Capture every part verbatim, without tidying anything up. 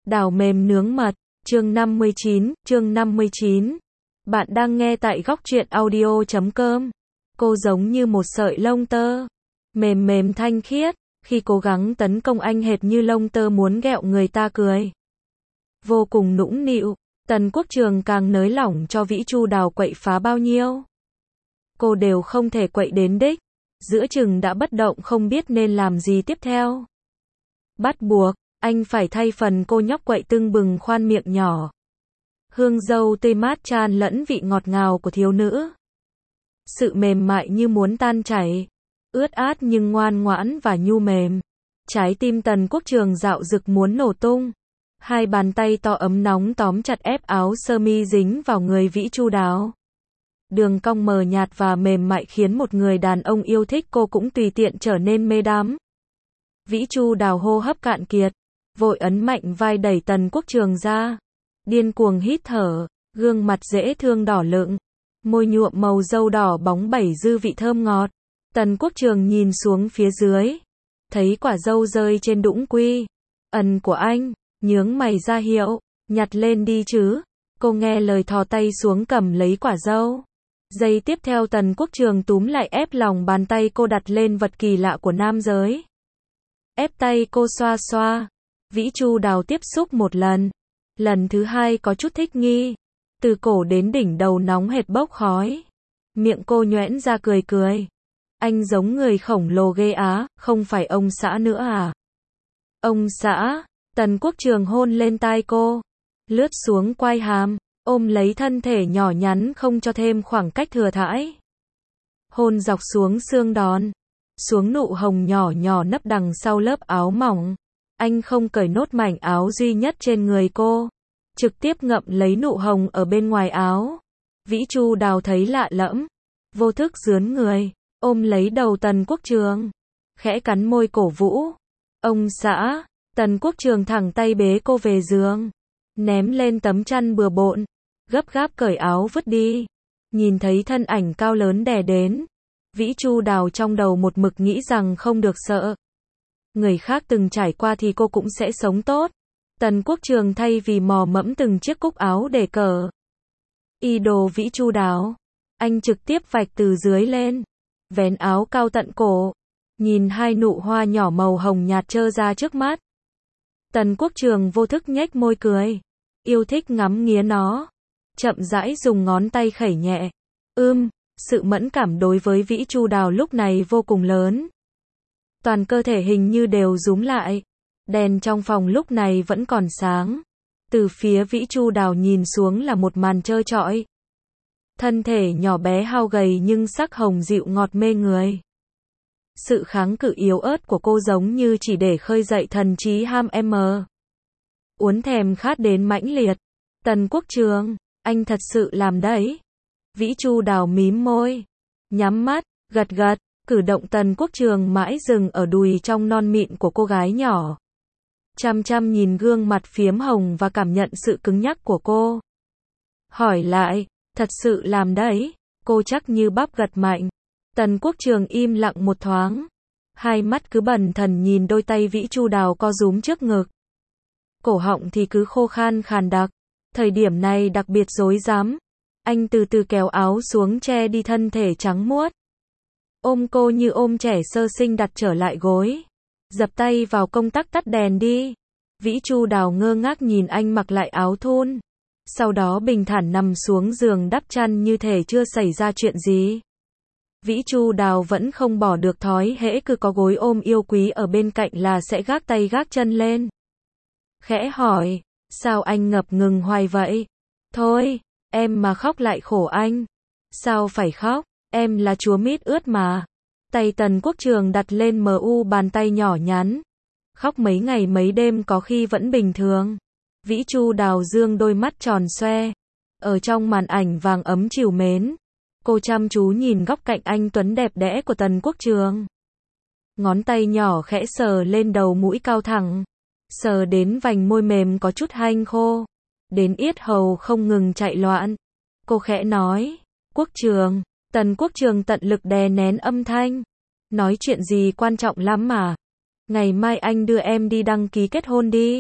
Đào mềm nướng mật, chương năm mươi chín, chương năm mươi chín. Bạn đang nghe tại góc truyện audio chấm com. Cô giống như một sợi lông tơ, mềm mềm thanh khiết, khi cố gắng tấn công anh hệt như lông tơ muốn ghẹo người ta cười. Vô cùng nũng nịu, Tần Quốc Trường càng nới lỏng cho Vĩ Chu Đào quậy phá bao nhiêu. Cô đều không thể quậy đến đích, giữa chừng đã bất động không biết nên làm gì tiếp theo. Bắt buộc, anh phải thay phần cô nhóc quậy tưng bừng khoan miệng nhỏ. Hương dâu tươi mát tràn lẫn vị ngọt ngào của thiếu nữ. Sự mềm mại như muốn tan chảy, ướt át nhưng ngoan ngoãn và nhu mềm. Trái tim Tần Quốc Trường dạo dực muốn nổ tung. Hai bàn tay to ấm nóng tóm chặt ép áo sơ mi dính vào người Vĩ Chu Đào. Đường cong mờ nhạt và mềm mại khiến một người đàn ông yêu thích cô cũng tùy tiện trở nên mê đắm. Vĩ Chu Đào hô hấp cạn kiệt, vội ấn mạnh vai đẩy Tần Quốc Trường ra. Điên cuồng hít thở, gương mặt dễ thương đỏ lựng, môi nhuộm màu dâu đỏ bóng bẩy dư vị thơm ngọt. Tần Quốc Trường nhìn xuống phía dưới, thấy quả dâu rơi trên đũng quy. Ẩn của anh, nhướng mày ra hiệu, nhặt lên đi chứ. Cô nghe lời thò tay xuống cầm lấy quả dâu. Giây tiếp theo Tần Quốc Trường túm lại ép lòng bàn tay cô đặt lên vật kỳ lạ của nam giới. Ép tay cô xoa xoa. Vĩ Chu Đào tiếp xúc một lần. Lần thứ hai có chút thích nghi. Từ cổ đến đỉnh đầu nóng hệt bốc khói. Miệng cô nhoẻn ra cười cười. Anh giống người khổng lồ ghê á, không phải ông xã nữa à? Ông xã. Tần Quốc Trường hôn lên tai cô. Lướt xuống quai hàm, ôm lấy thân thể nhỏ nhắn không cho thêm khoảng cách thừa thãi. Hôn dọc xuống xương đòn. Xuống nụ hồng nhỏ nhỏ nấp đằng sau lớp áo mỏng. Anh không cởi nốt mảnh áo duy nhất trên người cô. Trực tiếp ngậm lấy nụ hồng ở bên ngoài áo. Vĩ Chu Đào thấy lạ lẫm. Vô thức rướn người, ôm lấy đầu Tần Quốc Trường. Khẽ cắn môi cổ vũ. Ông xã. Tần Quốc Trường thẳng tay bế cô về giường. Ném lên tấm chăn bừa bộn. Gấp gáp cởi áo vứt đi. Nhìn thấy thân ảnh cao lớn đè đến. Vĩ Chu Đào trong đầu một mực nghĩ rằng không được sợ. Người khác từng trải qua thì cô cũng sẽ sống tốt. Tần Quốc Trường thay vì mò mẫm từng chiếc cúc áo để cởi y đồ Vĩ Chu Đào, anh trực tiếp vạch từ dưới lên, vén áo cao tận cổ, nhìn hai nụ hoa nhỏ màu hồng nhạt trơ ra trước mắt. Tần Quốc Trường vô thức nhếch môi cười, yêu thích ngắm nghía nó, chậm rãi dùng ngón tay khẩy nhẹ. Ưm, sự mẫn cảm đối với Vĩ Chu Đào lúc này vô cùng lớn. Toàn cơ thể hình như đều rúm lại. Đèn trong phòng lúc này vẫn còn sáng. Từ phía Vĩ Chu Đào nhìn xuống là một màn trơ trọi. Thân thể nhỏ bé hao gầy nhưng sắc hồng dịu ngọt mê người. Sự kháng cự yếu ớt của cô giống như chỉ để khơi dậy thần trí ham em. Uốn thèm khát đến mãnh liệt. Tần Quốc Trường, anh thật sự làm đấy. Vĩ Chu Đào mím môi, nhắm mắt, gật gật. Cử động Tần Quốc Trường mãi dừng ở đùi trong non mịn của cô gái nhỏ. Chăm chăm nhìn gương mặt phiếm hồng và cảm nhận sự cứng nhắc của cô. Hỏi lại, thật sự làm đấy. Cô chắc như bắp gật mạnh. Tần Quốc Trường im lặng một thoáng. Hai mắt cứ bần thần nhìn đôi tay Vĩ Chu Đào co rúm trước ngực. Cổ họng thì cứ khô khan khàn đặc. Thời điểm này đặc biệt rối rắm. Anh từ từ kéo áo xuống che đi thân thể trắng muốt. Ôm cô như ôm trẻ sơ sinh đặt trở lại gối. Dập tay vào công tắc tắt đèn đi. Vĩ Chu Đào ngơ ngác nhìn anh mặc lại áo thun. Sau đó bình thản nằm xuống giường đắp chăn như thể chưa xảy ra chuyện gì. Vĩ Chu Đào vẫn không bỏ được thói hễ cứ có gối ôm yêu quý ở bên cạnh là sẽ gác tay gác chân lên. Khẽ hỏi, sao anh ngập ngừng hoài vậy? Thôi, em mà khóc lại khổ anh. Sao phải khóc? Em là chúa mít ướt mà. Tay Tần Quốc Trường đặt lên mờ u bàn tay nhỏ nhắn. Khóc mấy ngày mấy đêm có khi vẫn bình thường. Vĩ Chu Đào dương đôi mắt tròn xoe. Ở trong màn ảnh vàng ấm trìu mến. Cô chăm chú nhìn góc cạnh anh tuấn đẹp đẽ của Tần Quốc Trường. Ngón tay nhỏ khẽ sờ lên đầu mũi cao thẳng. Sờ đến vành môi mềm có chút hanh khô. Đến yết hầu không ngừng chạy loạn. Cô khẽ nói, Quốc Trường. Tần Quốc Trường tận lực đè nén âm thanh. Nói chuyện gì quan trọng lắm mà. Ngày mai anh đưa em đi đăng ký kết hôn đi.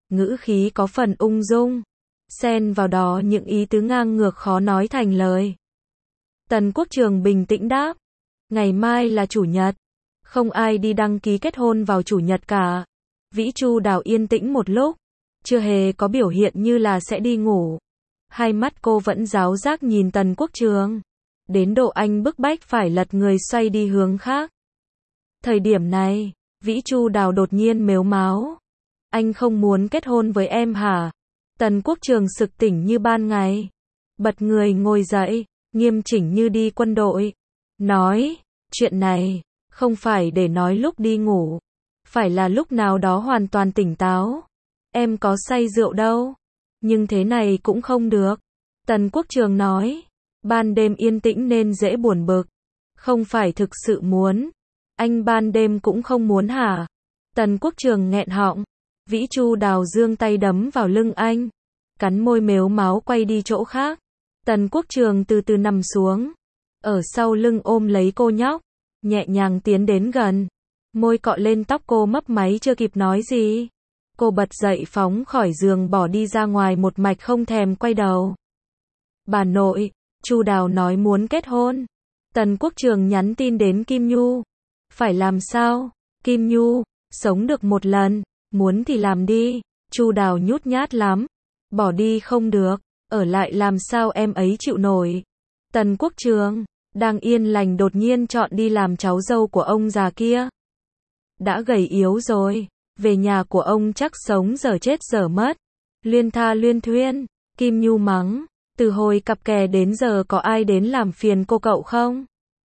ngữ khí có phần ung dung, xen vào đó những ý tứ ngang ngược khó nói thành lời. Tần Quốc Trường bình tĩnh đáp, ngày mai là chủ nhật, không ai đi đăng ký kết hôn vào chủ nhật cả. Vĩ Chu Đào yên tĩnh một lúc, chưa hề có biểu hiện như là sẽ đi ngủ. Hai mắt cô vẫn ráo rác nhìn Tần Quốc Trường, đến độ anh bức bách phải lật người xoay đi hướng khác. Thời điểm này, Vĩ Chu Đào đột nhiên mếu máo. Anh không muốn kết hôn với em hả? Tần Quốc Trường sực tỉnh như ban ngày. Bật người ngồi dậy, nghiêm chỉnh như đi quân đội. Nói, chuyện này, không phải để nói lúc đi ngủ. Phải là lúc nào đó hoàn toàn tỉnh táo. Em có say rượu đâu. Nhưng thế này cũng không được. Tần Quốc Trường nói, ban đêm yên tĩnh nên dễ buồn bực. Không phải thực sự muốn. Anh ban đêm cũng không muốn hả? Tần Quốc Trường nghẹn họng. Vĩ Chu Đào giương tay đấm vào lưng anh. Cắn môi mếu máo quay đi chỗ khác. Tần Quốc Trường từ từ nằm xuống. Ở sau lưng ôm lấy cô nhóc. Nhẹ nhàng tiến đến gần. Môi cọ lên tóc cô mấp máy chưa kịp nói gì. Cô bật dậy phóng khỏi giường bỏ đi ra ngoài một mạch không thèm quay đầu. Bà nội, Chu Đào nói muốn kết hôn. Tần Quốc Trường nhắn tin đến Kim Nhu. Phải làm sao? Kim Nhu, sống được một lần, muốn thì làm đi. Chu Đào nhút nhát lắm. Bỏ đi không được, ở lại làm sao em ấy chịu nổi. Tần Quốc Trường, đang yên lành đột nhiên chọn đi làm cháu dâu của ông già kia. Đã gầy yếu rồi, về nhà của ông chắc sống dở chết dở mất. Luyên tha luyên thuyên, Kim Nhu mắng, từ hồi cặp kè đến giờ có ai đến làm phiền cô cậu không?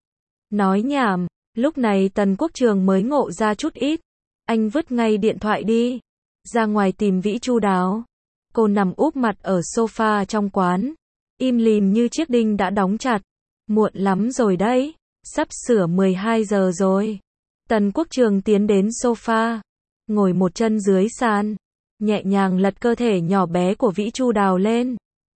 Nói nhảm, lúc này Tần Quốc Trường mới ngộ ra chút ít. Anh vứt ngay điện thoại đi, ra ngoài tìm Vĩ Chu Đào. Cô nằm úp mặt ở sofa trong quán, im lìm như chiếc đinh đã đóng chặt. Muộn lắm rồi đấy, sắp sửa mười hai giờ rồi. Tần Quốc Trường tiến đến sofa, ngồi một chân dưới sàn, nhẹ nhàng lật cơ thể nhỏ bé của Vĩ Chu Đào lên.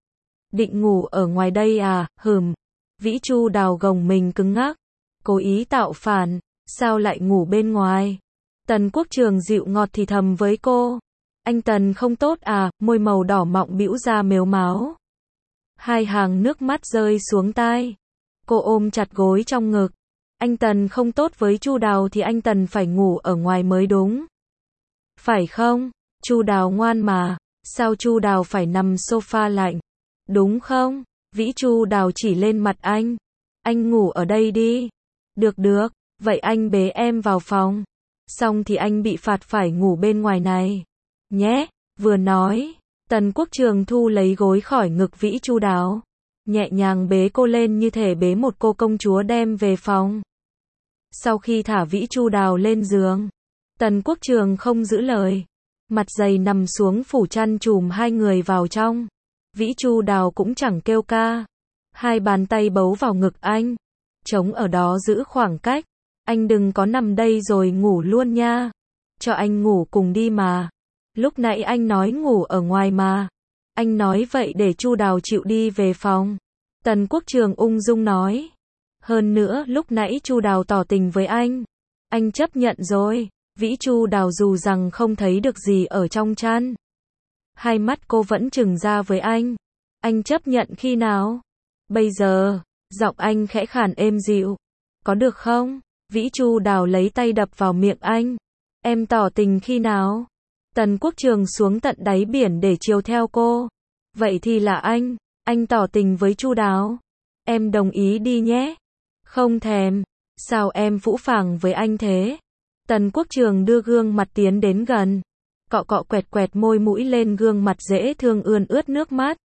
Định ngủ ở ngoài đây à, hừm. Vĩ Chu Đào gồng mình cứng ngắc, cố ý tạo phản, sao lại ngủ bên ngoài. Tần Quốc Trường dịu ngọt thì thầm với cô. Anh Tần không tốt à, môi màu đỏ mọng bĩu ra mếu máo. Hai hàng nước mắt rơi xuống tai. Cô ôm chặt gối trong ngực. Anh Tần không tốt với Chu Đào thì anh Tần phải ngủ ở ngoài mới đúng. Phải không? Chu Đào ngoan mà, sao Chu Đào phải nằm sofa lạnh? Đúng không? Vĩ Chu Đào chỉ lên mặt anh. Anh ngủ ở đây đi. Được được, vậy anh bế em vào phòng. Xong thì anh bị phạt phải ngủ bên ngoài này. Nhé, vừa nói, Tần Quốc Trường thu lấy gối khỏi ngực Vĩ Chu Đào. Nhẹ nhàng bế cô lên như thể bế một cô công chúa đem về phòng. Sau khi thả Vĩ Chu Đào lên giường, Tần Quốc Trường không giữ lời. Mặt dày nằm xuống phủ chăn chùm hai người vào trong. Vĩ Chu Đào cũng chẳng kêu ca. Hai bàn tay bấu vào ngực anh. Chống ở đó giữ khoảng cách. Anh đừng có nằm đây rồi ngủ luôn nha. Cho anh ngủ cùng đi mà. Lúc nãy anh nói ngủ ở ngoài mà. Anh nói vậy để Chu Đào chịu đi về phòng. Tần Quốc Trường ung dung nói. Hơn nữa lúc nãy Chu Đào tỏ tình với anh. Anh chấp nhận rồi. Vĩ Chu Đào dù rằng không thấy được gì ở trong chăn. Hai mắt cô vẫn trừng ra với anh. Anh chấp nhận khi nào? Bây giờ, giọng anh khẽ khàn êm dịu. Có được không? Vĩ Chu Đào lấy tay đập vào miệng anh. Em tỏ tình khi nào? Tần Quốc Trường xuống tận đáy biển để chiều theo cô. Vậy thì là anh, anh tỏ tình với Chu Đào. Em đồng ý đi nhé. Không thèm. Sao em phũ phàng với anh thế? Tần Quốc Trường đưa gương mặt tiến đến gần. Cọ cọ quẹt quẹt môi mũi lên gương mặt dễ thương ươn ướt nước mắt.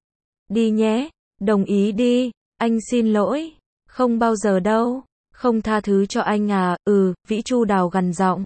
Đi nhé. Đồng ý đi. Anh xin lỗi. Không bao giờ đâu. Không tha thứ cho anh à, ừ, Vĩ Chu Đào gằn giọng.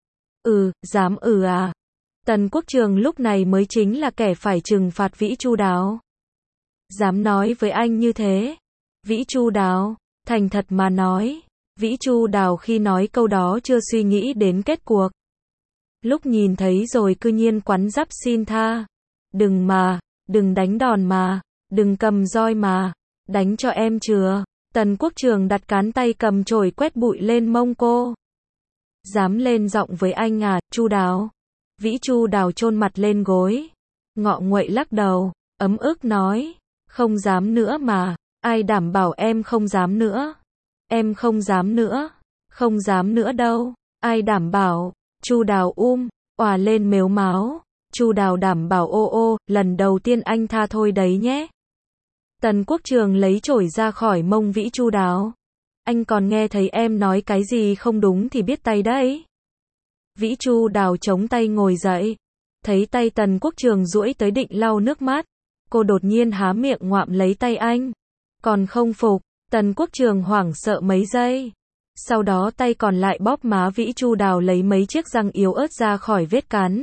Ừ, dám ừ à. Tần Quốc Trường lúc này mới chính là kẻ phải trừng phạt Vĩ Chu Đào. Dám nói với anh như thế. Vĩ Chu Đào, thành thật mà nói. Vĩ Chu Đào khi nói câu đó chưa suy nghĩ đến kết cuộc. Lúc nhìn thấy rồi cư nhiên quắn giáp xin tha. Đừng mà, đừng đánh đòn mà, đừng cầm roi mà, đánh cho em chừa. Tần Quốc Trường đặt cán tay cầm chổi quét bụi lên mông cô. Dám lên giọng với anh à, Chu Đào. Vĩ Chu Đào chôn mặt lên gối, ngọ nguậy lắc đầu, ấm ức nói, không dám nữa mà, ai đảm bảo em không dám nữa. Em không dám nữa, không dám nữa đâu, ai đảm bảo. Chu Đào um, òa lên mếu máo. Chu Đào đảm bảo ô ô, lần đầu tiên anh tha thôi đấy nhé. Tần Quốc Trường lấy chổi ra khỏi mông Vĩ Chu Đào. Anh còn nghe thấy em nói cái gì không đúng thì biết tay đấy. Vĩ Chu Đào chống tay ngồi dậy. Thấy tay Tần Quốc Trường duỗi tới định lau nước mắt. Cô đột nhiên há miệng ngoạm lấy tay anh. Còn không phục, Tần Quốc Trường hoảng sợ mấy giây. Sau đó tay còn lại bóp má Vĩ Chu Đào lấy mấy chiếc răng yếu ớt ra khỏi vết cắn.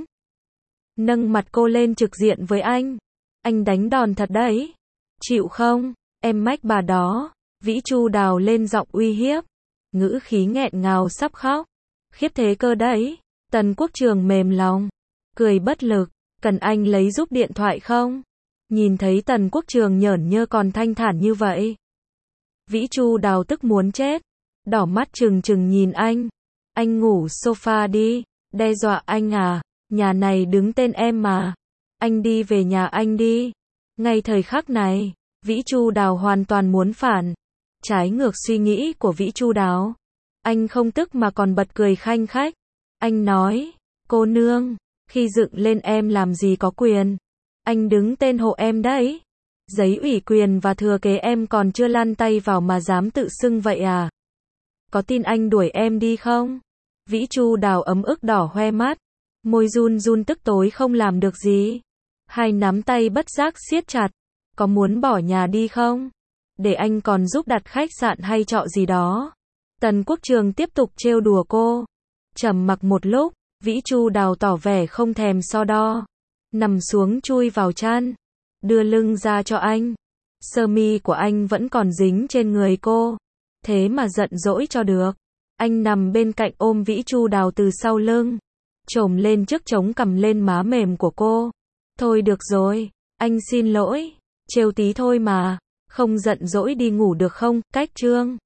Nâng mặt cô lên trực diện với anh. Anh đánh đòn thật đấy. Chịu không? Em mách bà đó. Vĩ Chu Đào lên giọng uy hiếp. Ngữ khí nghẹn ngào sắp khóc. Khiếp thế cơ đấy. Tần Quốc Trường mềm lòng. Cười bất lực. Cần anh lấy giúp điện thoại không? Nhìn thấy Tần Quốc Trường nhởn nhơ còn thanh thản như vậy. Vĩ Chu Đào tức muốn chết. Đỏ mắt trừng trừng nhìn anh. Anh ngủ sofa đi. Đe dọa anh à? Nhà này đứng tên em mà. Anh đi về nhà anh đi. Ngay thời khắc này, Vĩ Chu Đào hoàn toàn muốn phản. Trái ngược suy nghĩ của Vĩ Chu Đào. Anh không tức mà còn bật cười khanh khách. Anh nói, cô nương, khi dựng lên em làm gì có quyền. Anh đứng tên hộ em đấy. Giấy ủy quyền và thừa kế em còn chưa lăn tay vào mà dám tự xưng vậy à? Có tin anh đuổi em đi không? Vĩ Chu Đào ấm ức đỏ hoe mắt. Môi run run tức tối không làm được gì. Hai nắm tay bất giác siết chặt. Có muốn bỏ nhà đi không? Để anh còn giúp đặt khách sạn hay trọ gì đó. Tần Quốc Trường tiếp tục trêu đùa cô. Trầm mặc một lúc, Vĩ Chu Đào tỏ vẻ không thèm so đo. Nằm xuống chui vào chăn. Đưa lưng ra cho anh. Sơ mi của anh vẫn còn dính trên người cô. Thế mà giận dỗi cho được. Anh nằm bên cạnh ôm Vĩ Chu Đào từ sau lưng. Chồm lên trước chống cầm lên má mềm của cô. Thôi được rồi, anh xin lỗi. Trêu tí thôi mà. Không giận dỗi đi ngủ được không? Cách chương